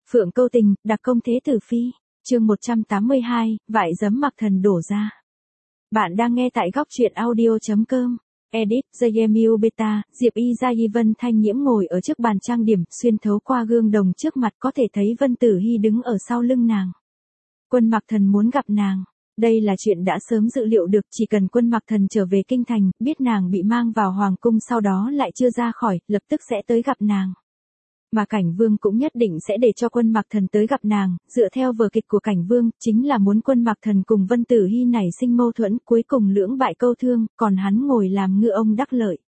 Phượng Câu Tình, đặc công Thế Tử Phi, chương 182, vải giấm mặc thần đổ ra. Bạn đang nghe tại góc truyện audio.com. Edit, JMU Beta, Diệp Y Gia Y Vân Thanh Nhiễm ngồi ở trước bàn trang điểm, xuyên thấu qua gương đồng trước mặt có thể thấy Vân Tử Hy đứng ở sau lưng nàng. Quân Mặc Thần muốn gặp nàng. Đây là chuyện đã sớm dự liệu được, chỉ cần Quân Mặc Thần trở về kinh thành, biết nàng bị mang vào hoàng cung sau đó lại chưa ra khỏi, lập tức sẽ tới gặp nàng. Mà Cảnh Vương cũng nhất định sẽ để cho Quân Mặc Thần tới gặp nàng, dựa theo vở kịch của Cảnh Vương, chính là muốn Quân Mặc Thần cùng Vân Tử Hy nảy sinh mâu thuẫn, cuối cùng lưỡng bại câu thương, còn hắn ngồi làm ngư ông đắc lợi.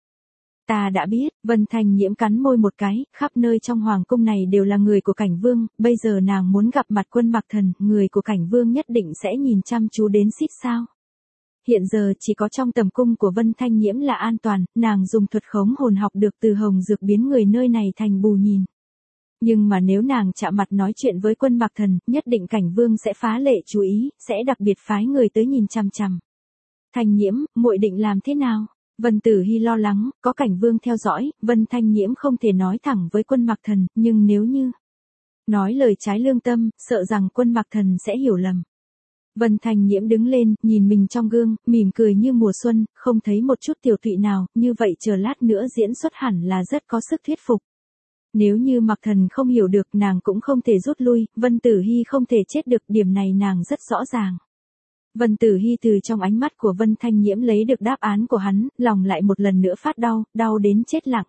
Ta đã biết, Vân Thanh Nhiễm cắn môi một cái, khắp nơi trong hoàng cung này đều là người của Cảnh Vương, bây giờ nàng muốn gặp mặt Quân Mặc Thần, người của Cảnh Vương nhất định sẽ nhìn chăm chú đến xít sao. Hiện giờ chỉ có trong tầm cung của Vân Thanh Nhiễm là an toàn, nàng dùng thuật khống hồn học được từ hồng dược biến người nơi này thành bù nhìn. Nhưng mà nếu nàng chạm mặt nói chuyện với Quân Mặc Thần, nhất định Cảnh Vương sẽ phá lệ chú ý, sẽ đặc biệt phái người tới nhìn chằm chằm. Thanh Nhiễm, muội định làm thế nào? Vân Tử Hy lo lắng, có Cảnh Vương theo dõi, Vân Thanh Nhiễm không thể nói thẳng với Quân Mặc Thần, nhưng nếu như nói lời trái lương tâm, sợ rằng Quân Mặc Thần sẽ hiểu lầm. Vân Thanh Nhiễm đứng lên, nhìn mình trong gương, mỉm cười như mùa xuân, không thấy một chút tiểu tụy nào, như vậy chờ lát nữa diễn xuất hẳn là rất có sức thuyết phục. Nếu như Mặc Thần không hiểu được, nàng cũng không thể rút lui, Vân Tử Hy không thể chết được, điểm này nàng rất rõ ràng. Vân Tử Hy từ trong ánh mắt của Vân Thanh Nhiễm lấy được đáp án của hắn, lòng lại một lần nữa phát đau, đau đến chết lặng.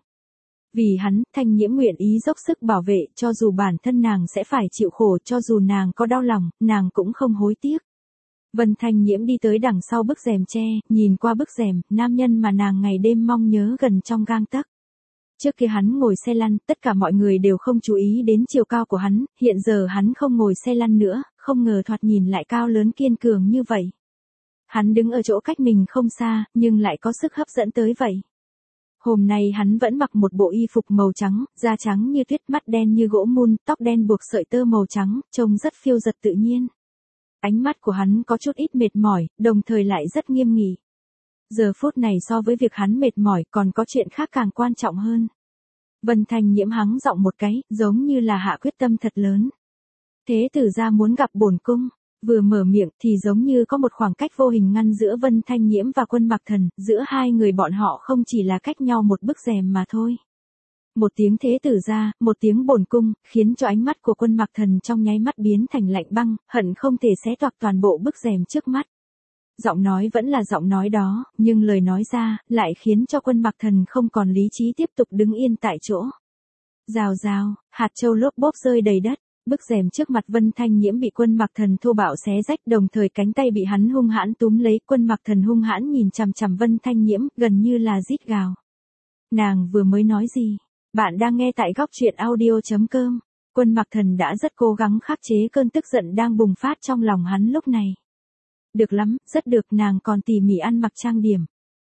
Vì hắn, Thanh Nhiễm nguyện ý dốc sức bảo vệ, cho dù bản thân nàng sẽ phải chịu khổ, cho dù nàng có đau lòng, nàng cũng không hối tiếc. Vân Thanh Nhiễm đi tới đằng sau bức rèm tre, nhìn qua bức rèm, nam nhân mà nàng ngày đêm mong nhớ gần trong gang tấc. Trước kia hắn ngồi xe lăn, tất cả mọi người đều không chú ý đến chiều cao của hắn, hiện giờ hắn không ngồi xe lăn nữa, không ngờ thoạt nhìn lại cao lớn kiên cường như vậy. Hắn đứng ở chỗ cách mình không xa, nhưng lại có sức hấp dẫn tới vậy. Hôm nay hắn vẫn mặc một bộ y phục màu trắng, da trắng như tuyết, mắt đen như gỗ mun, tóc đen buộc sợi tơ màu trắng, trông rất phiêu dật tự nhiên. Ánh mắt của hắn có chút ít mệt mỏi, đồng thời lại rất nghiêm nghị. Giờ phút này so với việc hắn mệt mỏi còn có chuyện khác càng quan trọng hơn. Vân Thanh Nhiễm hắng giọng một cái, giống như là hạ quyết tâm thật lớn. Thế tử gia muốn gặp bổn cung, vừa mở miệng thì giống như có một khoảng cách vô hình ngăn giữa Vân Thanh Nhiễm và Quân Mặc Thần, giữa hai người bọn họ không chỉ là cách nhau một bức rèm mà thôi. Một tiếng thế tử gia, một tiếng bổn cung, khiến cho ánh mắt của Quân Mặc Thần trong nháy mắt biến thành lạnh băng, hận không thể xé toạc toàn bộ bức rèm trước mắt. Giọng nói vẫn là giọng nói đó, nhưng lời nói ra, lại khiến cho Quân Mặc Thần không còn lý trí tiếp tục đứng yên tại chỗ. Rào rào, hạt châu lốp bốp rơi đầy đất, bức rèm trước mặt Vân Thanh Nhiễm bị Quân Mặc Thần thô bạo xé rách, đồng thời cánh tay bị hắn hung hãn túm lấy. Quân Mặc Thần hung hãn nhìn chằm chằm Vân Thanh Nhiễm, gần như là rít gào. Nàng vừa mới nói gì? Bạn đang nghe tại góc truyện audio.com. Quân Mặc Thần đã rất cố gắng khắc chế cơn tức giận đang bùng phát trong lòng hắn lúc này. Được lắm, rất được, nàng còn tỉ mỉ ăn mặc trang điểm.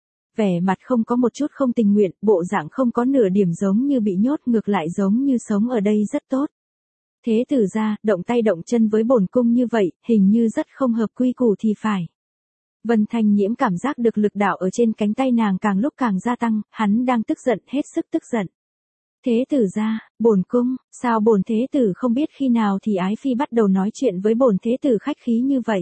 Vẻ mặt không có một chút không tình nguyện, bộ dạng không có nửa điểm giống như bị nhốt, ngược lại giống như sống ở đây rất tốt. Thế tử gia, động tay động chân với bổn cung như vậy, hình như rất không hợp quy củ thì phải. Vân Thanh Nhiễm cảm giác được lực đạo ở trên cánh tay nàng càng lúc càng gia tăng, hắn đang tức giận, hết sức tức giận. Thế tử gia, bổn cung, sao bổn thế tử không biết khi nào thì ái phi bắt đầu nói chuyện với bổn thế tử khách khí như vậy?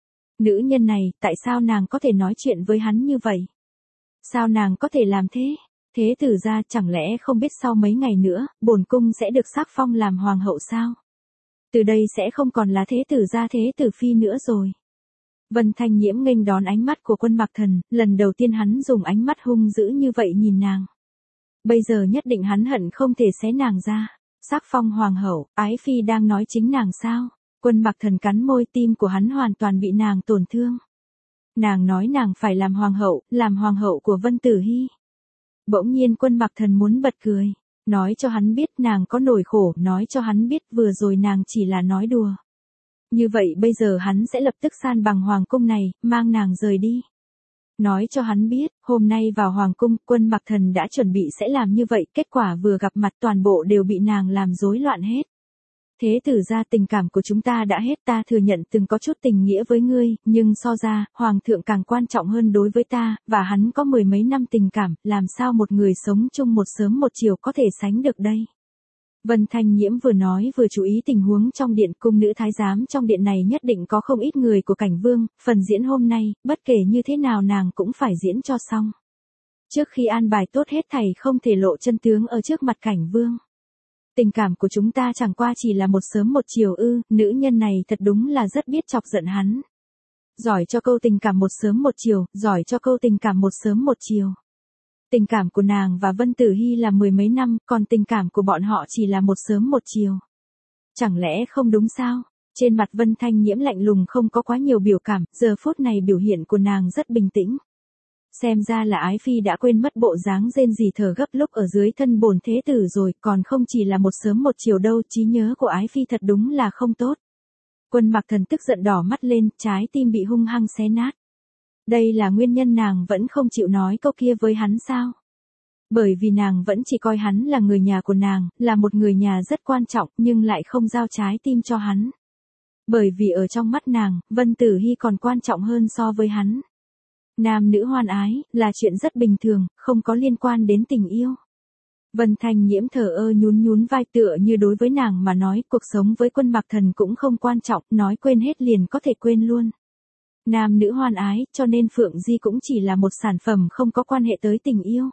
Nữ nhân này, tại sao nàng có thể nói chuyện với hắn như vậy? Sao nàng có thể làm thế? Thế tử gia, chẳng lẽ không biết sau mấy ngày nữa, bổn cung sẽ được sắc phong làm hoàng hậu sao? Từ đây sẽ không còn là thế tử gia thế tử phi nữa rồi. Vân Thanh Nhiễm nghênh đón ánh mắt của Quân Mặc Thần, lần đầu tiên hắn dùng ánh mắt hung dữ như vậy nhìn nàng. Bây giờ nhất định hắn hận không thể xé nàng ra. Sắc phong hoàng hậu, ái phi đang nói chính nàng sao? Quân Mặc Thần cắn môi, tim của hắn hoàn toàn bị nàng tổn thương. Nàng nói nàng phải làm hoàng hậu của Vân Tử Hy. Bỗng nhiên Quân Mặc Thần muốn bật cười, nói cho hắn biết nàng có nỗi khổ, nói cho hắn biết vừa rồi nàng chỉ là nói đùa. Như vậy bây giờ hắn sẽ lập tức san bằng hoàng cung này, mang nàng rời đi. Nói cho hắn biết, hôm nay vào hoàng cung, Quân Mặc Thần đã chuẩn bị sẽ làm như vậy, kết quả vừa gặp mặt toàn bộ đều bị nàng làm rối loạn hết. Thế tử gia, tình cảm của chúng ta đã hết, ta thừa nhận từng có chút tình nghĩa với ngươi, nhưng so ra, hoàng thượng càng quan trọng hơn đối với ta, và hắn có mười mấy năm tình cảm, làm sao một người sống chung một sớm một chiều có thể sánh được đây. Vân Thanh Nhiễm vừa nói vừa chú ý tình huống trong điện. Cung nữ thái giám trong điện này nhất định có không ít người của cảnh vương, phần diễn hôm nay, bất kể như thế nào nàng cũng phải diễn cho xong. Trước khi an bài tốt hết thảy không thể lộ chân tướng ở trước mặt cảnh vương. Tình cảm của chúng ta chẳng qua chỉ là một sớm một chiều ư, nữ nhân này thật đúng là rất biết chọc giận hắn. Giỏi cho câu tình cảm một sớm một chiều, giỏi cho câu tình cảm một sớm một chiều. Tình cảm của nàng và Vân Tử Hy là mười mấy năm, còn tình cảm của bọn họ chỉ là một sớm một chiều. Chẳng lẽ không đúng sao? Trên mặt Vân Thanh Nhiễm lạnh lùng không có quá nhiều biểu cảm, giờ phút này biểu hiện của nàng rất bình tĩnh. Xem ra là Ái Phi đã quên mất bộ dáng rên rỉ thở gấp lúc ở dưới thân bổn thế tử rồi, còn không chỉ là một sớm một chiều đâu, trí nhớ của Ái Phi thật đúng là không tốt. Quân Mặc Thần tức giận đỏ mắt lên, trái tim bị hung hăng xé nát. Đây là nguyên nhân nàng vẫn không chịu nói câu kia với hắn sao? Bởi vì nàng vẫn chỉ coi hắn là người nhà của nàng, là một người nhà rất quan trọng, nhưng lại không giao trái tim cho hắn. Bởi vì ở trong mắt nàng, Vân Tử Hy còn quan trọng hơn so với hắn. Nam nữ hoan ái, là chuyện rất bình thường, không có liên quan đến tình yêu. Vân Thanh Nhiễm thở ơ nhún nhún vai, tựa như đối với nàng mà nói, cuộc sống với Quân Mặc Thần cũng không quan trọng, nói quên hết liền có thể quên luôn. Nam nữ hoan ái, cho nên Phượng Di cũng chỉ là một sản phẩm không có quan hệ tới tình yêu.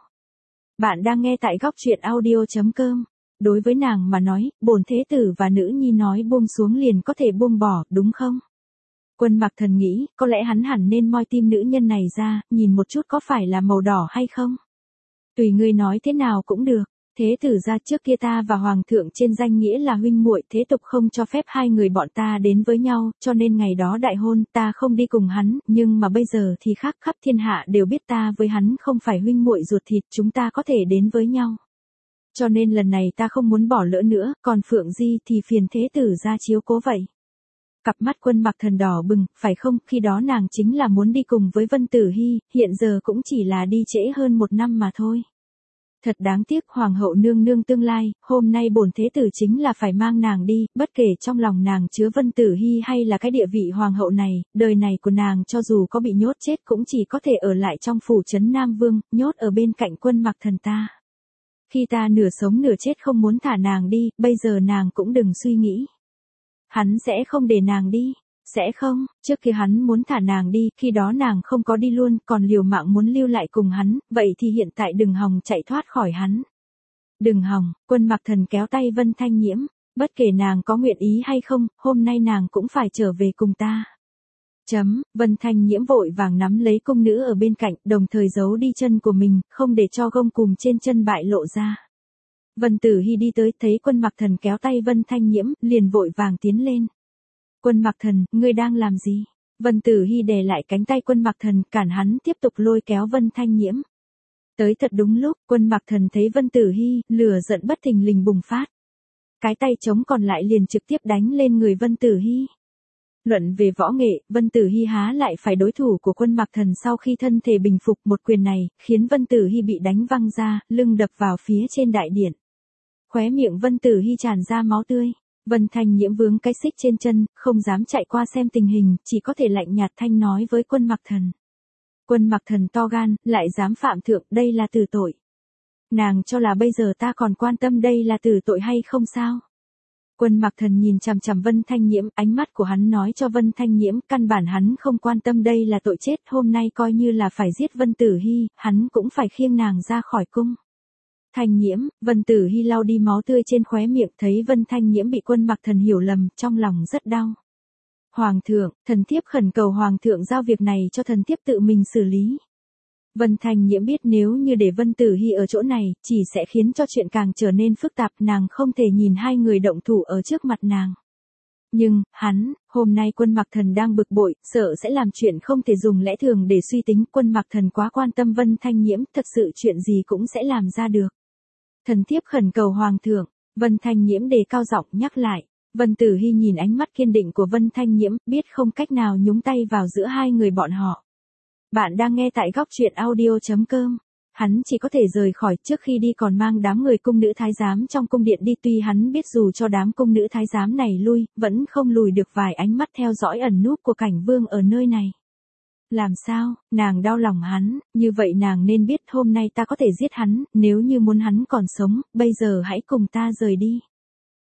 Bạn đang nghe tại góc truyện audio.com. Đối với nàng mà nói, bổn thế tử và nữ nhi nói buông xuống liền có thể buông bỏ, đúng không? Quân Mặc Thần nghĩ, có lẽ hắn hẳn nên moi tim nữ nhân này ra, nhìn một chút có phải là màu đỏ hay không? Tùy ngươi nói thế nào cũng được. Thế tử ra, trước kia ta và hoàng thượng trên danh nghĩa là huynh muội, thế tục không cho phép hai người bọn ta đến với nhau, cho nên ngày đó đại hôn ta không đi cùng hắn, nhưng mà bây giờ thì khác, khắp thiên hạ đều biết ta với hắn không phải huynh muội ruột thịt, chúng ta có thể đến với nhau. Cho nên lần này ta không muốn bỏ lỡ nữa, còn Phượng Di thì phiền thế tử ra chiếu cố vậy. Cặp mắt Quân Mặc Thần đỏ bừng, phải không, khi đó nàng chính là muốn đi cùng với Vân Tử Hy, hiện giờ cũng chỉ là đi trễ hơn 1 năm mà thôi. Thật đáng tiếc, hoàng hậu nương nương tương lai, hôm nay bổn thế tử chính là phải mang nàng đi, bất kể trong lòng nàng chứa Vân Tử Hy hay là cái địa vị hoàng hậu này, đời này của nàng cho dù có bị nhốt chết cũng chỉ có thể ở lại trong phủ trấn Nam Vương, nhốt ở bên cạnh Quân Mặc Thần ta. Khi ta nửa sống nửa chết không muốn thả nàng đi, bây giờ nàng cũng đừng suy nghĩ. Hắn sẽ không để nàng đi. Sẽ không, trước khi hắn muốn thả nàng đi, khi đó nàng không có đi luôn, còn liều mạng muốn lưu lại cùng hắn, vậy thì hiện tại đừng hòng chạy thoát khỏi hắn. Đừng hòng, Quân Mặc Thần kéo tay Vân Thanh Nhiễm, bất kể nàng có nguyện ý hay không, hôm nay nàng cũng phải trở về cùng ta. Vân Thanh Nhiễm vội vàng nắm lấy cung nữ ở bên cạnh, đồng thời giấu đi chân của mình, không để cho gông cùm trên chân bại lộ ra. Vân Tử Hy đi tới, thấy Quân Mặc Thần kéo tay Vân Thanh Nhiễm, liền vội vàng tiến lên. Quân Mặc Thần, ngươi đang làm gì? Vân Tử Hy đè lại cánh tay Quân Mặc Thần, cản hắn tiếp tục lôi kéo Vân Thanh Nhiễm. Tới thật đúng lúc, Quân Mặc Thần thấy Vân Tử Hy, lửa giận bất thình lình bùng phát. Cái tay trống còn lại liền trực tiếp đánh lên người Vân Tử Hy. Luận về võ nghệ, Vân Tử Hy há lại phải đối thủ của Quân Mặc Thần, sau khi thân thể bình phục, một quyền này, khiến Vân Tử Hy bị đánh văng ra, lưng đập vào phía trên đại điện. Khóe miệng Vân Tử Hy tràn ra máu tươi. Vân Thanh Nhiễm vướng cái xích trên chân, không dám chạy qua xem tình hình, chỉ có thể lạnh nhạt thanh nói với Quân Mặc Thần. Quân Mặc Thần to gan, lại dám phạm thượng, đây là tử tội. Nàng cho là bây giờ ta còn quan tâm đây là tử tội hay không sao? Quân Mặc Thần nhìn chằm chằm Vân Thanh Nhiễm, ánh mắt của hắn nói cho Vân Thanh Nhiễm, căn bản hắn không quan tâm đây là tội chết, hôm nay coi như là phải giết Vân Tử Hy, hắn cũng phải khiêng nàng ra khỏi cung. Thanh Nhiễm, Vân Tử Hy lau đi máu tươi trên khóe miệng, thấy Vân Thanh Nhiễm bị Quân Mặc Thần hiểu lầm, trong lòng rất đau. Hoàng thượng, thần thiếp khẩn cầu hoàng thượng giao việc này cho thần thiếp tự mình xử lý. Vân Thanh Nhiễm biết nếu như để Vân Tử Hy ở chỗ này, chỉ sẽ khiến cho chuyện càng trở nên phức tạp, nàng không thể nhìn hai người động thủ ở trước mặt nàng. Nhưng, hôm nay Quân Mặc Thần đang bực bội, sợ sẽ làm chuyện không thể dùng lẽ thường để suy tính, Quân Mặc Thần quá quan tâm Vân Thanh Nhiễm, thật sự chuyện gì cũng sẽ làm ra được. Thần thiếp khẩn cầu hoàng thượng, Vân Thanh Nhiễm đề cao giọng nhắc lại. Vân Tử Hy nhìn ánh mắt kiên định của Vân Thanh Nhiễm, biết không cách nào nhúng tay vào giữa hai người bọn họ. Bạn đang nghe tại góc truyện audio.com. Hắn chỉ có thể rời khỏi, trước khi đi còn mang đám người cung nữ thái giám trong cung điện đi, tuy hắn biết dù cho đám cung nữ thái giám này lui, vẫn không lùi được vài ánh mắt theo dõi ẩn núp của cảnh vương ở nơi này. Làm sao, nàng đau lòng hắn, như vậy nàng nên biết hôm nay ta có thể giết hắn, nếu như muốn hắn còn sống, bây giờ hãy cùng ta rời đi.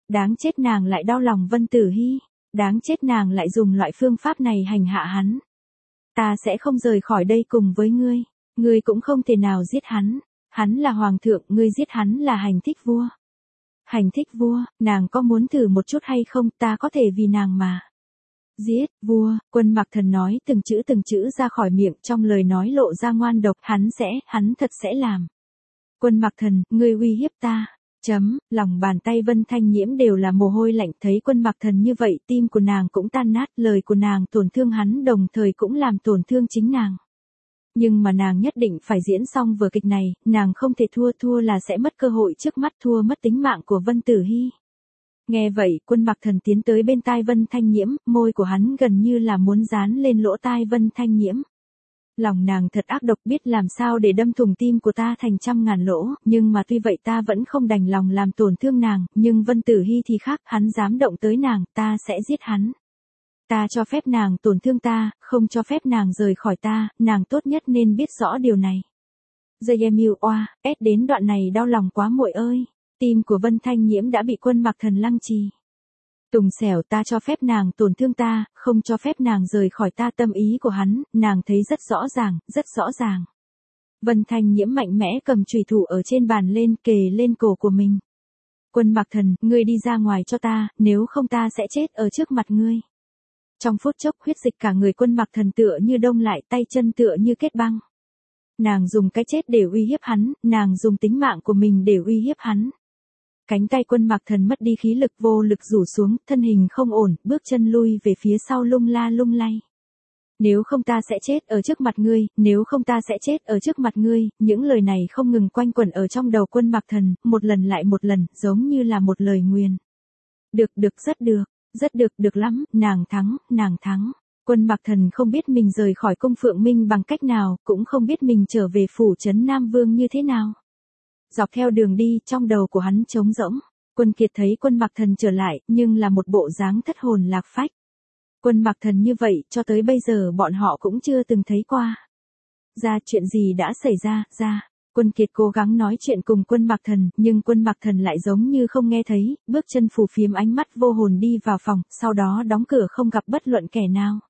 Đáng chết nàng lại đau lòng Vân Tử Hy, đáng chết nàng lại dùng loại phương pháp này hành hạ hắn. Ta sẽ không rời khỏi đây cùng với ngươi cũng không thể nào giết hắn là hoàng thượng, ngươi giết hắn là hành thích vua. Hành thích vua, nàng có muốn thử một chút hay không, ta có thể vì nàng mà. Giết, vua, Quân Mặc Thần nói từng chữ ra khỏi miệng, trong lời nói lộ ra ngoan độc, hắn thật sẽ làm. Quân Mặc Thần, ngươi uy hiếp ta. Lòng bàn tay Vân Thanh Nhiễm đều là mồ hôi lạnh, thấy Quân Mặc Thần như vậy, tim của nàng cũng tan nát, lời của nàng tổn thương hắn đồng thời cũng làm tổn thương chính nàng. Nhưng mà nàng nhất định phải diễn xong vở kịch này, nàng không thể thua là sẽ mất cơ hội trước mắt, thua mất tính mạng của Vân Tử Hy. Nghe vậy, Quân Mặc Thần tiến tới bên tai Vân Thanh Nhiễm, môi của hắn gần như là muốn dán lên lỗ tai Vân Thanh Nhiễm. Lòng nàng thật ác độc, biết làm sao để đâm thủng tim của ta thành trăm ngàn lỗ, nhưng mà tuy vậy ta vẫn không đành lòng làm tổn thương nàng, nhưng Vân Tử Hy thì khác, hắn dám động tới nàng, ta sẽ giết hắn. Ta cho phép nàng tổn thương ta, không cho phép nàng rời khỏi ta, nàng tốt nhất nên biết rõ điều này. JMU oa, đến đoạn này đau lòng quá muội ơi, tim của Vân Thanh Nhiễm đã bị Quân Mặc Thần lăng trì. Tùng xẻo, ta cho phép nàng tổn thương ta, không cho phép nàng rời khỏi ta, tâm ý của hắn, nàng thấy rất rõ ràng. Vân Thanh Nhiễm mạnh mẽ cầm chùy thủ ở trên bàn lên, kề lên cổ của mình. Quân Mặc Thần, ngươi đi ra ngoài cho ta, nếu không ta sẽ chết ở trước mặt ngươi. Trong phút chốc huyết dịch cả người Quân Mặc Thần tựa như đông lại, tay chân tựa như kết băng. Nàng dùng cái chết để uy hiếp hắn, nàng dùng tính mạng của mình để uy hiếp hắn. Cánh tay Quân Mặc Thần mất đi khí lực, vô lực rủ xuống, thân hình không ổn, bước chân lui về phía sau lung la lung lay. Nếu không ta sẽ chết ở trước mặt ngươi, nếu không ta sẽ chết ở trước mặt ngươi, những lời này không ngừng quanh quẩn ở trong đầu Quân Mặc Thần, một lần lại một lần, giống như là một lời nguyền. Rất được lắm, nàng thắng. Quân Mặc Thần không biết mình rời khỏi cung Phượng Minh bằng cách nào, cũng không biết mình trở về phủ trấn Nam Vương như thế nào. Dọc theo đường đi, trong đầu của hắn trống rỗng. Quân Kiệt thấy Quân Mặc Thần trở lại, nhưng là một bộ dáng thất hồn lạc phách. Quân Mặc Thần như vậy, cho tới bây giờ bọn họ cũng chưa từng thấy qua. Chuyện gì đã xảy ra? Quân Kiệt cố gắng nói chuyện cùng Quân Mặc Thần, nhưng Quân Mặc Thần lại giống như không nghe thấy, bước chân phù phiếm, ánh mắt vô hồn đi vào phòng, sau đó đóng cửa không gặp bất luận kẻ nào.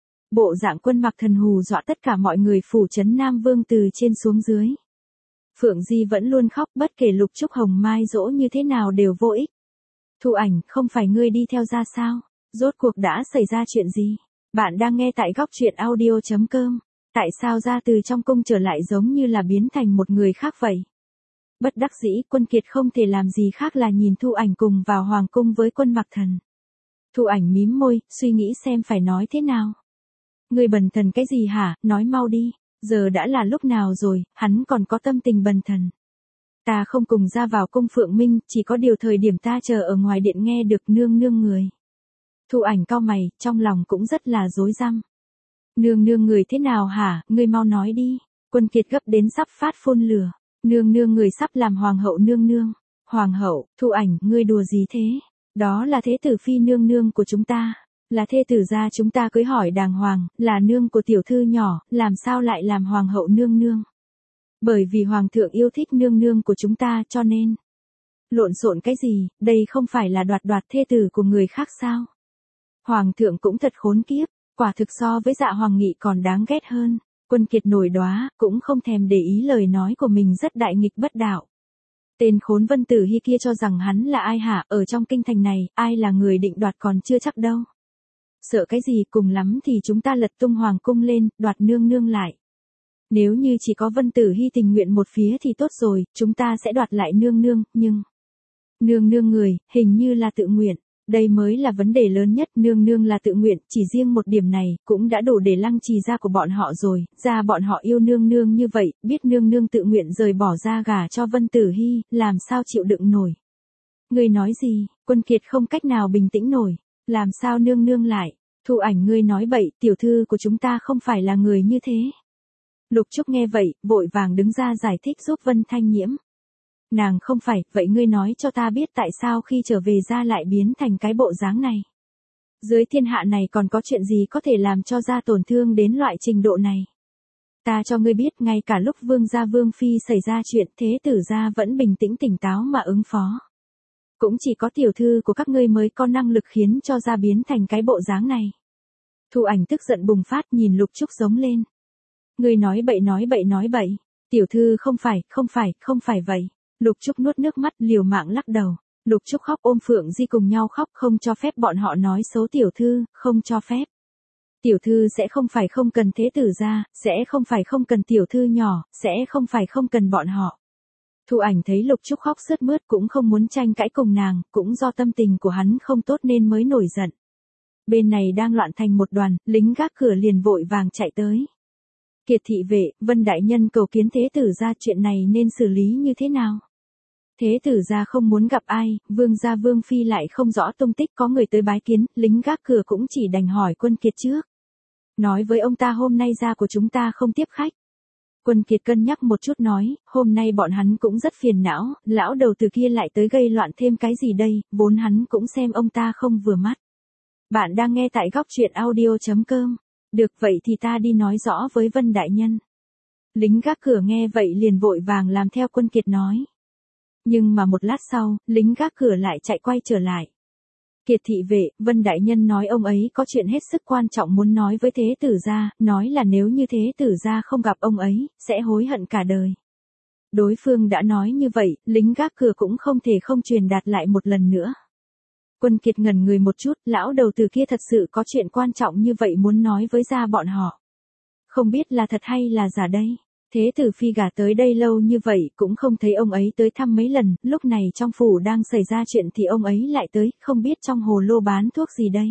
Bộ dạng Quân Mặc Thần hù dọa tất cả mọi người phủ trấn Nam Vương từ trên xuống dưới. Phượng Di vẫn luôn khóc, bất kể Lục Trúc Hồng mai dỗ như thế nào đều vô ích. Thu Ảnh, không phải ngươi đi theo ra sao? Rốt cuộc đã xảy ra chuyện gì? Bạn đang nghe tại góc truyện audio.com. Tại sao ra từ trong cung trở lại giống như là biến thành một người khác vậy? Bất đắc dĩ, Quân Kiệt không thể làm gì khác là nhìn Thu Ảnh cùng vào hoàng cung với Quân Mặc Thần. Thu Ảnh mím môi, suy nghĩ xem phải nói thế nào. Ngươi bần thần cái gì hả, nói mau đi, giờ đã là lúc nào rồi, hắn còn có tâm tình bần thần. Ta không cùng ra vào cung Phượng Minh, chỉ có điều thời điểm ta chờ ở ngoài điện nghe được nương người. Thu Ảnh cau mày, trong lòng cũng rất là rối rắm. Nương người thế nào hả, ngươi mau nói đi. Quân Kiệt gấp đến sắp phát phun lửa. Nương người sắp làm hoàng hậu nương. Hoàng hậu, Thu Ảnh, ngươi đùa gì thế? Đó là thế tử phi nương của chúng ta. Là thê tử gia chúng ta cưới hỏi đàng hoàng, là nương của tiểu thư nhỏ, làm sao lại làm hoàng hậu nương. Bởi vì hoàng thượng yêu thích nương của chúng ta cho nên. Lộn xộn cái gì, đây không phải là đoạt thê tử của người khác sao? Hoàng thượng cũng thật khốn kiếp, quả thực so với Dạ Hoàng Nghị còn đáng ghét hơn. Quân Kiệt nổi đoá, cũng không thèm để ý lời nói của mình rất đại nghịch bất đạo. Tên khốn Vân Tử Hy kia cho rằng hắn là ai hả, ở trong kinh thành này, ai là người định đoạt còn chưa chắc đâu. Sợ cái gì, cùng lắm thì chúng ta lật tung hoàng cung lên, đoạt nương lại. Nếu như chỉ có Vân Tử Hy tình nguyện một phía thì tốt rồi, chúng ta sẽ đoạt lại nương, nhưng... Nương người, hình như là tự nguyện. Đây mới là vấn đề lớn nhất, nương là tự nguyện, chỉ riêng một điểm này, cũng đã đủ để lăng trì da của bọn họ rồi, da bọn họ yêu nương như vậy, biết nương tự nguyện rời bỏ da gả cho Vân Tử Hy, làm sao chịu đựng nổi. Ngươi nói gì, Quân Kiệt không cách nào bình tĩnh nổi, làm sao nương lại, Thu Ảnh ngươi nói bậy, tiểu thư của chúng ta không phải là người như thế. Lục Trúc nghe vậy, vội vàng đứng ra giải thích giúp Vân Thanh Nhiễm. Nàng không phải, vậy ngươi nói cho ta biết tại sao khi trở về ra lại biến thành cái bộ dáng này. Dưới thiên hạ này còn có chuyện gì có thể làm cho ra tổn thương đến loại trình độ này. Ta cho ngươi biết, ngay cả lúc Vương gia Vương Phi xảy ra chuyện, thế tử gia vẫn bình tĩnh tỉnh táo mà ứng phó. cũng chỉ có tiểu thư của các ngươi mới có năng lực khiến cho gia biến thành cái bộ dáng này. Thu Ảnh tức giận bùng phát nhìn Lục Trúc giống lên. Ngươi nói bậy nói bậy nói bậy, tiểu thư không phải vậy. Lục Trúc nuốt nước mắt liều mạng lắc đầu. Lục Trúc khóc ôm Phượng Di cùng nhau khóc, không cho phép bọn họ nói xấu tiểu thư, không cho phép. Tiểu thư sẽ không phải không cần thế tử gia, sẽ không phải không cần tiểu thư nhỏ, sẽ không phải không cần bọn họ. Thu Ảnh thấy Lục Trúc khóc sướt mướt cũng không muốn tranh cãi cùng nàng, cũng do tâm tình của hắn không tốt nên mới nổi giận. Bên này đang loạn thành một đoàn, lính gác cửa liền vội vàng chạy tới. Kiệt thị vệ, Vân đại nhân cầu kiến thế tử gia, chuyện này nên xử lý như thế nào? Thế tử gia không muốn gặp ai, vương gia Vương phi lại không rõ tung tích, có người tới bái kiến, lính gác cửa cũng chỉ đành hỏi Quân Kiệt trước. Nói với ông ta hôm nay gia của chúng ta không tiếp khách. Quân Kiệt cân nhắc một chút nói, hôm nay bọn hắn cũng rất phiền não, lão đầu từ kia lại tới gây loạn thêm cái gì đây, vốn hắn cũng xem ông ta không vừa mắt. Bạn đang nghe tại góc truyện audio.com. Được vậy thì ta đi nói rõ với Vân đại nhân. Lính gác cửa nghe vậy liền vội vàng làm theo Quân Kiệt nói. Nhưng mà một lát sau, lính gác cửa lại chạy quay trở lại. Kiệt thị vệ, Vân đại nhân nói ông ấy có chuyện hết sức quan trọng muốn nói với thế tử gia, nói là nếu như thế tử gia không gặp ông ấy, sẽ hối hận cả đời. Đối phương đã nói như vậy, lính gác cửa cũng không thể không truyền đạt lại một lần nữa. Quân Kiệt ngẩn người một chút, lão đầu từ kia thật sự có chuyện quan trọng như vậy muốn nói với gia bọn họ. Không biết là thật hay là giả đây. Thế tử phi gả tới đây lâu như vậy cũng không thấy ông ấy tới thăm mấy lần, lúc này trong phủ đang xảy ra chuyện thì ông ấy lại tới, không biết trong hồ lô bán thuốc gì đây.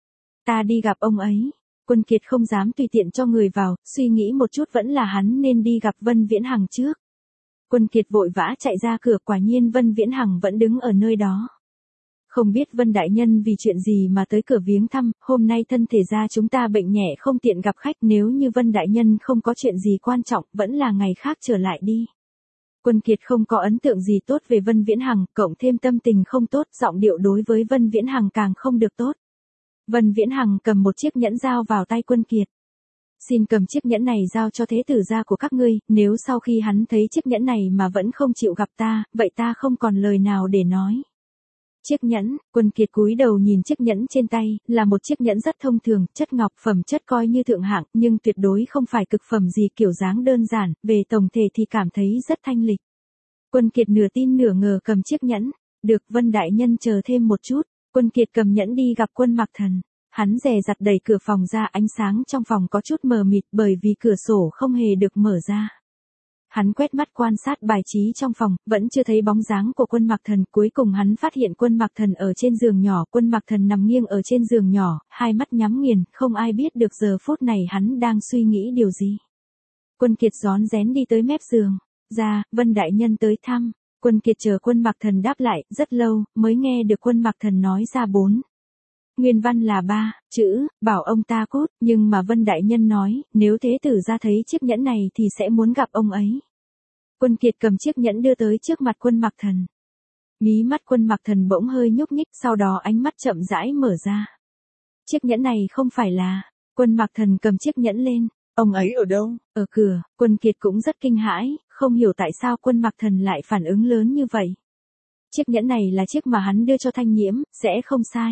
Ta đi gặp ông ấy. Quân Kiệt không dám tùy tiện cho người vào, suy nghĩ một chút vẫn là hắn nên đi gặp Vân Viễn Hằng trước. Quân Kiệt vội vã chạy ra cửa, quả nhiên Vân Viễn Hằng vẫn đứng ở nơi đó. Không biết Vân đại nhân vì chuyện gì mà tới cửa viếng thăm, hôm nay thân thể gia chúng ta bệnh nhẹ không tiện gặp khách, nếu như Vân đại nhân không có chuyện gì quan trọng, vẫn là ngày khác trở lại đi. Quân Kiệt không có ấn tượng gì tốt về Vân Viễn Hằng, cộng thêm tâm tình không tốt, giọng điệu đối với Vân Viễn Hằng càng không được tốt. Vân Viễn Hằng cầm một chiếc nhẫn giao vào tay Quân Kiệt. Xin cầm chiếc nhẫn này giao cho thế tử gia của các ngươi, nếu sau khi hắn thấy chiếc nhẫn này mà vẫn không chịu gặp ta, vậy ta không còn lời nào để nói. Chiếc nhẫn, Quân Kiệt cúi đầu nhìn chiếc nhẫn trên tay, là một chiếc nhẫn rất thông thường, chất ngọc phẩm chất coi như thượng hạng, nhưng tuyệt đối không phải cực phẩm gì, kiểu dáng đơn giản, về tổng thể thì cảm thấy rất thanh lịch. Quân Kiệt nửa tin nửa ngờ cầm chiếc nhẫn, được Vân đại nhân chờ thêm một chút, Quân Kiệt cầm nhẫn đi gặp Quân Mặc Thần. Hắn dè dặt đẩy cửa phòng ra, ánh sáng trong phòng có chút mờ mịt bởi vì cửa sổ không hề được mở ra. Hắn quét mắt quan sát bài trí trong phòng, vẫn chưa thấy bóng dáng của Quân Mặc Thần, cuối cùng hắn phát hiện Quân Mặc Thần ở trên giường nhỏ, Quân Mặc Thần nằm nghiêng ở trên giường nhỏ, hai mắt nhắm nghiền, không ai biết được giờ phút này hắn đang suy nghĩ điều gì. Quân Kiệt rón rén đi tới mép giường, ra, Vân đại nhân tới thăm. Quân Kiệt chờ Quân Mặc Thần đáp lại, rất lâu, mới nghe được Quân Mặc Thần nói ra 4 nguyên văn là 3 chữ, bảo ông ta cút, nhưng mà Vân đại nhân nói, nếu thế tử gia thấy chiếc nhẫn này thì sẽ muốn gặp ông ấy. Quân Kiệt cầm chiếc nhẫn đưa tới trước mặt Quân Mặc Thần. Mí mắt Quân Mặc Thần bỗng hơi nhúc nhích, sau đó ánh mắt chậm rãi mở ra. Chiếc nhẫn này không phải là. Quân Mặc Thần cầm chiếc nhẫn lên. Ông ấy ở đâu? Ở cửa. Quân Kiệt cũng rất kinh hãi, không hiểu tại sao Quân Mặc Thần lại phản ứng lớn như vậy. Chiếc nhẫn này là chiếc mà hắn đưa cho Thanh Nhiễm, sẽ không sai.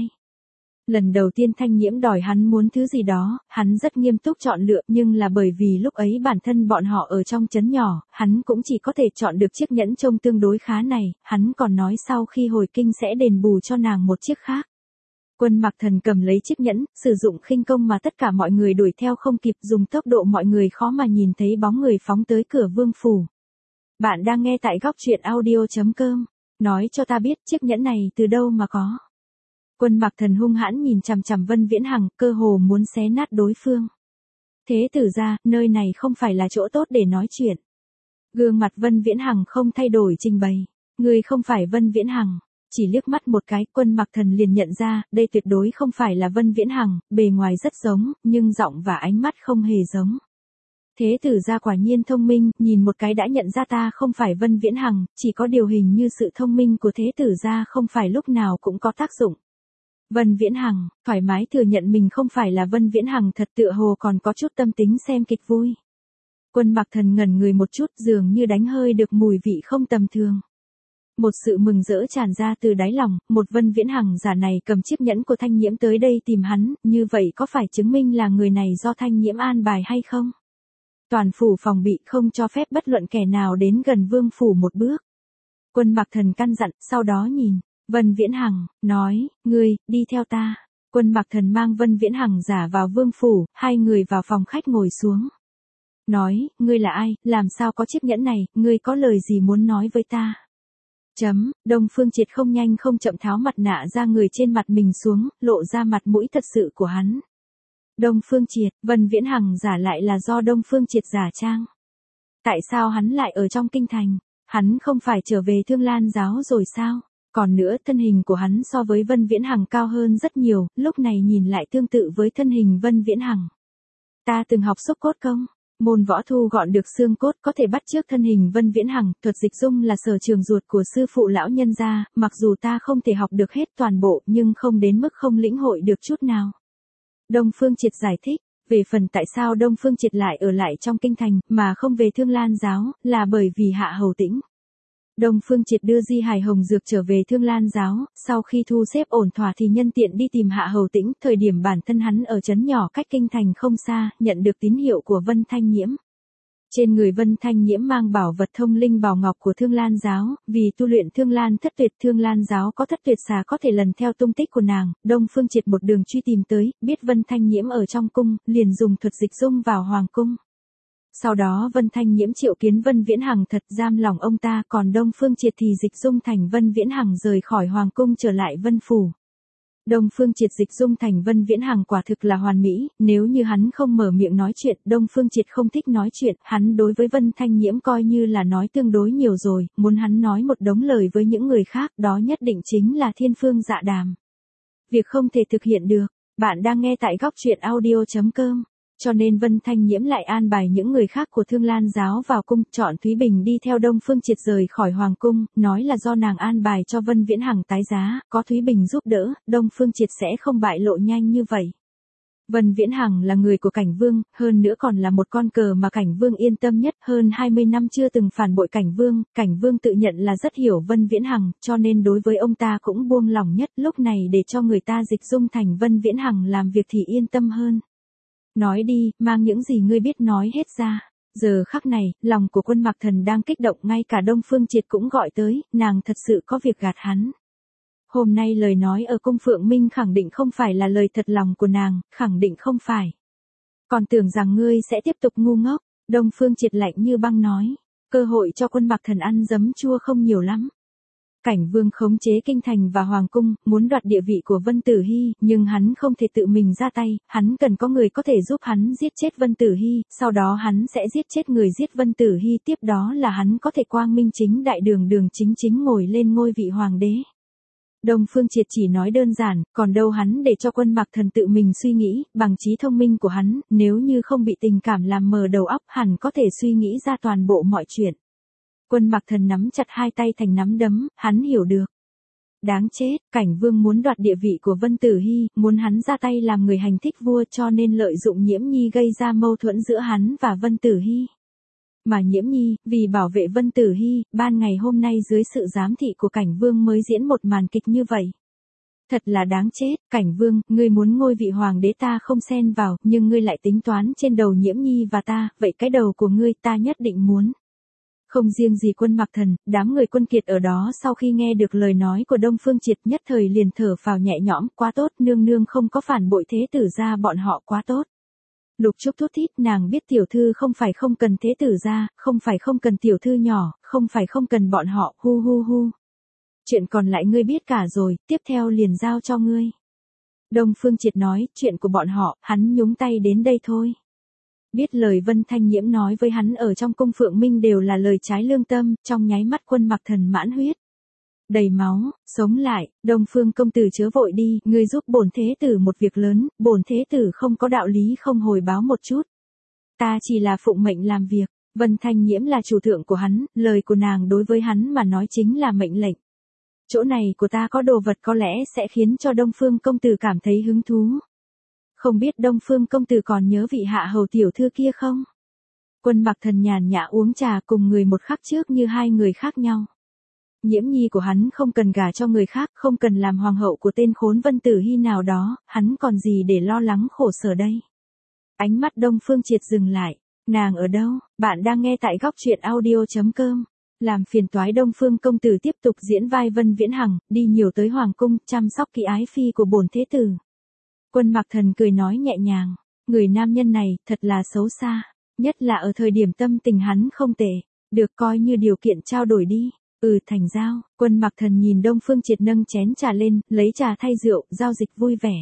Lần đầu tiên Thanh Nhiễm đòi hắn muốn thứ gì đó, hắn rất nghiêm túc chọn lựa, nhưng là bởi vì lúc ấy bản thân bọn họ ở trong trấn nhỏ, hắn cũng chỉ có thể chọn được chiếc nhẫn trông tương đối khá này, hắn còn nói sau khi hồi kinh sẽ đền bù cho nàng một chiếc khác. Quân Mặc Thần cầm lấy chiếc nhẫn, sử dụng khinh công mà tất cả mọi người đuổi theo không kịp, dùng tốc độ mọi người khó mà nhìn thấy bóng người phóng tới cửa vương phủ. Bạn đang nghe tại góc truyện audio.com. Nói cho ta biết chiếc nhẫn này từ đâu mà có. Quân Mặc Thần hung hãn nhìn chằm chằm Vân Viễn Hằng, cơ hồ muốn xé nát đối phương. Thế tử gia, nơi này không phải là chỗ tốt để nói chuyện. Gương mặt Vân Viễn Hằng không thay đổi trình bày. Người không phải Vân Viễn Hằng. Chỉ liếc mắt một cái, Quân Mặc Thần liền nhận ra, đây tuyệt đối không phải là Vân Viễn Hằng, bề ngoài rất giống, nhưng giọng và ánh mắt không hề giống. Thế tử gia quả nhiên thông minh, nhìn một cái đã nhận ra ta không phải Vân Viễn Hằng, chỉ có điều hình như sự thông minh của thế tử gia không phải lúc nào cũng có tác dụng. Vân Viễn Hằng, thoải mái thừa nhận mình không phải là Vân Viễn Hằng, thật tựa hồ còn có chút tâm tính xem kịch vui. Quân Mặc Thần ngẩn người một chút, dường như đánh hơi được mùi vị không tầm thường. Một sự mừng rỡ tràn ra từ đáy lòng, một Vân Viễn Hằng giả này cầm chiếc nhẫn của Thanh Nhiễm tới đây tìm hắn, như vậy có phải chứng minh là người này do Thanh Nhiễm an bài hay không? Toàn phủ phòng bị không cho phép bất luận kẻ nào đến gần vương phủ một bước. Quân Mặc Thần căn dặn, sau đó nhìn Vân Viễn Hằng, nói, ngươi, đi theo ta. Quân Mặc Thần mang Vân Viễn Hằng giả vào vương phủ, hai người vào phòng khách ngồi xuống. Nói, ngươi là ai, làm sao có chiếc nhẫn này, ngươi có lời gì muốn nói với ta? Đông Phương Triệt không nhanh không chậm tháo mặt nạ ra người trên mặt mình xuống, lộ ra mặt mũi thật sự của hắn. Đông Phương Triệt, Vân Viễn Hằng giả lại là do Đông Phương Triệt giả trang. Tại sao hắn lại ở trong kinh thành? Hắn không phải trở về Thương Lan giáo rồi sao? Còn nữa thân hình của hắn so với Vân Viễn Hằng cao hơn rất nhiều, lúc này nhìn lại tương tự với thân hình Vân Viễn Hằng. Ta từng học xúc cốt công. Môn võ thu gọn được xương cốt có thể bắt chước thân hình Vân Viễn Hằng, thuật dịch dung là sở trường ruột của sư phụ lão nhân gia, mặc dù ta không thể học được hết toàn bộ nhưng không đến mức không lĩnh hội được chút nào. Đông Phương Triệt giải thích, về phần tại sao Đông Phương Triệt lại ở lại trong kinh thành mà không về Thương Lan giáo, là bởi vì Hạ Hầu Tĩnh. Đông Phương Triệt đưa Di Hải Hồng Dược trở về Thương Lan giáo, sau khi thu xếp ổn thỏa thì nhân tiện đi tìm Hạ Hầu Tĩnh, thời điểm bản thân hắn ở trấn nhỏ cách kinh thành không xa, nhận được tín hiệu của Vân Thanh Nhiễm. Trên người Vân Thanh Nhiễm mang bảo vật thông linh bảo ngọc của Thương Lan giáo, vì tu luyện Thương Lan thất tuyệt, Thương Lan giáo có thất tuyệt xà có thể lần theo tung tích của nàng, Đông Phương Triệt một đường truy tìm tới, biết Vân Thanh Nhiễm ở trong cung, liền dùng thuật dịch dung vào hoàng cung. Sau đó Vân Thanh Nhiễm triệu kiến Vân Viễn Hằng thật giam lòng ông ta, còn Đông Phương Triệt thì dịch dung thành Vân Viễn Hằng rời khỏi hoàng cung trở lại Vân phủ. Đông Phương Triệt dịch dung thành Vân Viễn Hằng quả thực là hoàn mỹ, nếu như hắn không mở miệng nói chuyện, Đông Phương Triệt không thích nói chuyện, hắn đối với Vân Thanh Nhiễm coi như là nói tương đối nhiều rồi, muốn hắn nói một đống lời với những người khác, đó nhất định chính là thiên phương dạ đàm. Việc không thể thực hiện được. Bạn đang nghe tại góc truyện audio.com. Cho nên Vân Thanh Nhiễm lại an bài những người khác của Thương Lan giáo vào cung, chọn Thúy Bình đi theo Đông Phương Triệt rời khỏi hoàng cung, nói là do nàng an bài cho Vân Viễn Hằng tái giá, có Thúy Bình giúp đỡ, Đông Phương Triệt sẽ không bại lộ nhanh như vậy. Vân Viễn Hằng là người của Cảnh Vương, hơn nữa còn là một con cờ mà Cảnh Vương yên tâm nhất, hơn 20 năm chưa từng phản bội Cảnh Vương tự nhận là rất hiểu Vân Viễn Hằng, cho nên đối với ông ta cũng buông lòng nhất, lúc này để cho người ta dịch dung thành Vân Viễn Hằng làm việc thì yên tâm hơn. Nói đi, mang những gì ngươi biết nói hết ra. Giờ khắc này, lòng của Quân Mặc Thần đang kích động, ngay cả Đông Phương Triệt cũng gọi tới, nàng thật sự có việc gạt hắn. Hôm nay lời nói ở cung Phượng Minh khẳng định không phải là lời thật lòng của nàng, khẳng định không phải. Còn tưởng rằng ngươi sẽ tiếp tục ngu ngốc, Đông Phương Triệt lạnh như băng nói. Cơ hội cho Quân Mặc Thần ăn giấm chua không nhiều lắm. Cảnh Vương khống chế kinh thành và hoàng cung, muốn đoạt địa vị của Vân Tử Hy, nhưng hắn không thể tự mình ra tay, hắn cần có người có thể giúp hắn giết chết Vân Tử Hy, sau đó hắn sẽ giết chết người giết Vân Tử Hy, tiếp đó là hắn có thể quang minh chính đại đường chính ngồi lên ngôi vị hoàng đế. Đông Phương Triệt chỉ nói đơn giản, còn đâu hắn để cho Quân Mặc Thần tự mình suy nghĩ, bằng trí thông minh của hắn, nếu như không bị tình cảm làm mờ đầu óc, hẳn có thể suy nghĩ ra toàn bộ mọi chuyện. Quân Mặc Thần nắm chặt hai tay thành nắm đấm, hắn hiểu được. Đáng chết, Cảnh Vương muốn đoạt địa vị của Vân Tử Hy, muốn hắn ra tay làm người hành thích vua, cho nên lợi dụng Nhiễm Nhi gây ra mâu thuẫn giữa hắn và Vân Tử Hy. Mà Nhiễm Nhi, vì bảo vệ Vân Tử Hy, ban ngày hôm nay dưới sự giám thị của Cảnh Vương mới diễn một màn kịch như vậy. Thật là đáng chết, Cảnh Vương, ngươi muốn ngôi vị hoàng đế ta không xen vào, nhưng ngươi lại tính toán trên đầu Nhiễm Nhi và ta, vậy cái đầu của ngươi ta nhất định muốn. Không riêng gì Quân Mặc Thần, đám người Quân Kiệt ở đó sau khi nghe được lời nói của Đông Phương Triệt nhất thời liền thở phào nhẹ nhõm, quá tốt, nương nương không có phản bội thế tử gia bọn họ, quá tốt. Lục Trúc thút thít, nàng biết tiểu thư không phải không cần thế tử gia, không phải không cần tiểu thư nhỏ, không phải không cần bọn họ, hu hu hu. Chuyện còn lại ngươi biết cả rồi, tiếp theo liền giao cho ngươi. Đông Phương Triệt nói, chuyện của bọn họ, hắn nhúng tay đến đây thôi. Biết lời Vân Thanh Nhiễm nói với hắn ở trong cung Phượng Minh đều là lời trái lương tâm, trong nháy mắt Quân Mặc Thần mãn huyết. Đầy máu, sống lại, Đông Phương công tử chớ vội đi, ngươi giúp bổn thế tử một việc lớn, bổn thế tử không có đạo lý không hồi báo một chút. Ta chỉ là phụng mệnh làm việc, Vân Thanh Nhiễm là chủ thượng của hắn, lời của nàng đối với hắn mà nói chính là mệnh lệnh. Chỗ này của ta có đồ vật có lẽ sẽ khiến cho Đông Phương công tử cảm thấy hứng thú. Không biết Đông Phương công tử còn nhớ vị Hạ hầu tiểu thư kia không? Quân Mặc Thần nhàn nhã uống trà cùng người một khắc trước như hai người khác nhau. Nhiễm nhi của hắn không cần gả cho người khác, không cần làm hoàng hậu của tên khốn Vân Tử Hy nào đó, hắn còn gì để lo lắng khổ sở đây. Ánh mắt Đông Phương Triệt dừng lại. Nàng ở đâu? Bạn đang nghe tại góc truyện audio.com. Làm phiền toái Đông Phương công tử tiếp tục diễn vai Vân Viễn Hằng, đi nhiều tới hoàng cung, chăm sóc kỹ ái phi của bổn thế tử. Quân Mặc Thần cười nói nhẹ nhàng, người nam nhân này thật là xấu xa, nhất là ở thời điểm tâm tình hắn không tệ, được coi như điều kiện trao đổi đi. Thành giao. Quân Mặc Thần nhìn Đông Phương Triệt nâng chén trà lên, lấy trà thay rượu, giao dịch vui vẻ.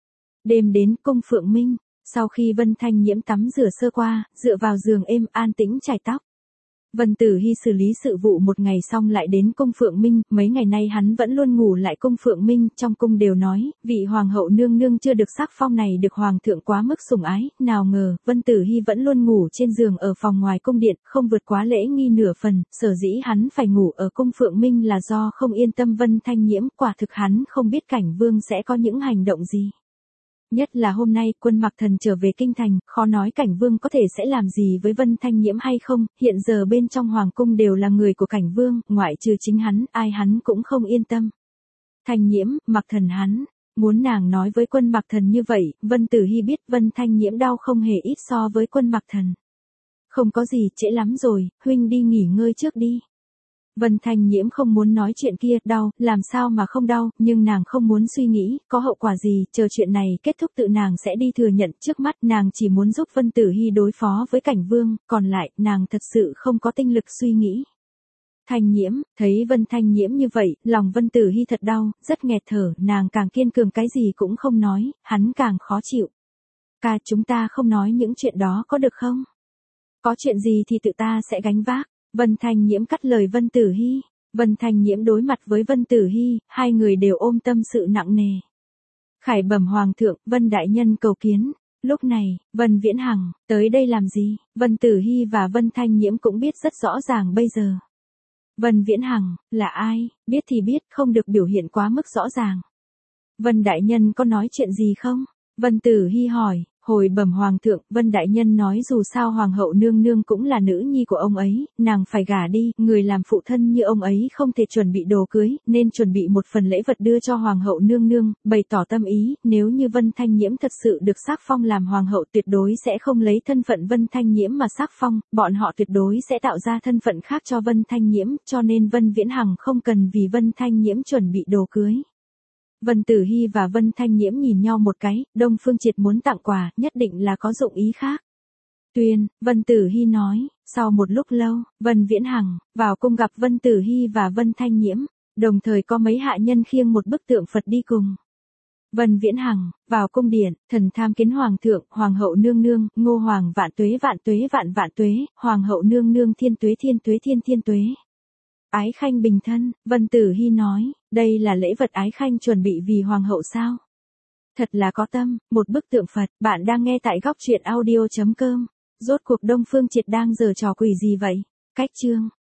Đêm đến cung Phượng Minh, sau khi Vân Thanh Nhiễm tắm rửa sơ qua, dựa vào giường êm an tĩnh chải tóc. Vân Tử Hy xử lý sự vụ một ngày xong lại đến cung Phượng Minh, mấy ngày nay hắn vẫn luôn ngủ lại cung Phượng Minh, trong cung đều nói, vị hoàng hậu nương nương chưa được sắc phong này được hoàng thượng quá mức sủng ái, nào ngờ, Vân Tử Hy vẫn luôn ngủ trên giường ở phòng ngoài cung điện, không vượt quá lễ nghi nửa phần, sở dĩ hắn phải ngủ ở cung Phượng Minh là do không yên tâm Vân Thanh Nhiễm, quả thực hắn không biết Cảnh Vương sẽ có những hành động gì. Nhất là hôm nay, Quân Mặc Thần trở về kinh thành, khó nói Cảnh Vương có thể sẽ làm gì với Vân Thanh Nhiễm hay không, hiện giờ bên trong hoàng cung đều là người của Cảnh Vương, ngoại trừ chính hắn, ai hắn cũng không yên tâm. Thanh Nhiễm, Mặc Thần hắn, muốn nàng nói với Quân Mặc Thần như vậy, Vân Tử Hy biết Vân Thanh Nhiễm đau không hề ít so với Quân Mặc Thần. Không có gì, trễ lắm rồi, huynh đi nghỉ ngơi trước đi. Vân Thanh Nhiễm không muốn nói chuyện kia, đau, làm sao mà không đau, nhưng nàng không muốn suy nghĩ, có hậu quả gì, chờ chuyện này kết thúc tự nàng sẽ đi thừa nhận, trước mắt nàng chỉ muốn giúp Vân Tử Hy đối phó với Cảnh Vương, còn lại, nàng thật sự không có tinh lực suy nghĩ. Thanh Nhiễm, thấy Vân Thanh Nhiễm như vậy, lòng Vân Tử Hy thật đau, rất nghẹt thở, nàng càng kiên cường cái gì cũng không nói, hắn càng khó chịu. Ca, chúng ta không nói những chuyện đó có được không? Có chuyện gì thì tự ta sẽ gánh vác. Vân Thanh Nhiễm cắt lời Vân Tử Hy. Vân Thanh Nhiễm đối mặt với Vân Tử Hy, hai người đều ôm tâm sự nặng nề. Khải bẩm hoàng thượng, Vân đại nhân cầu kiến. Lúc này, Vân Viễn Hằng, tới đây làm gì? Vân Tử Hy và Vân Thanh Nhiễm cũng biết rất rõ ràng bây giờ. Vân Viễn Hằng, là ai? Biết thì biết, không được biểu hiện quá mức rõ ràng. Vân đại nhân có nói chuyện gì không? Vân Tử Hy hỏi. Hồi bẩm hoàng thượng, Vân đại nhân nói dù sao hoàng hậu nương nương cũng là nữ nhi của ông ấy, nàng phải gả đi, người làm phụ thân như ông ấy không thể chuẩn bị đồ cưới, nên chuẩn bị một phần lễ vật đưa cho hoàng hậu nương nương, bày tỏ tâm ý, nếu như Vân Thanh Nhiễm thật sự được sắc phong làm hoàng hậu tuyệt đối sẽ không lấy thân phận Vân Thanh Nhiễm mà sắc phong, bọn họ tuyệt đối sẽ tạo ra thân phận khác cho Vân Thanh Nhiễm, cho nên Vân Viễn Hằng không cần vì Vân Thanh Nhiễm chuẩn bị đồ cưới. Vân Tử Hy và Vân Thanh Nhiễm nhìn nhau một cái, Đông Phương Triệt muốn tặng quà, nhất định là có dụng ý khác. Tuyên, Vân Tử Hy nói, sau một lúc lâu, Vân Viễn Hằng, vào cung gặp Vân Tử Hy và Vân Thanh Nhiễm, đồng thời có mấy hạ nhân khiêng một bức tượng Phật đi cùng. Vân Viễn Hằng, vào cung điện, thần tham kiến hoàng thượng, hoàng hậu nương nương, Ngô hoàng vạn tuế vạn tuế, hoàng hậu nương nương thiên tuế thiên tuế. Ái Khanh bình thân, Vân Tử Hy nói, đây là lễ vật Ái Khanh chuẩn bị vì hoàng hậu sao? Thật là có tâm, một bức tượng Phật, bạn đang nghe tại góc truyện audio.com. Rốt cuộc Đông Phương Triệt đang giở trò quỷ gì vậy? Cách chương.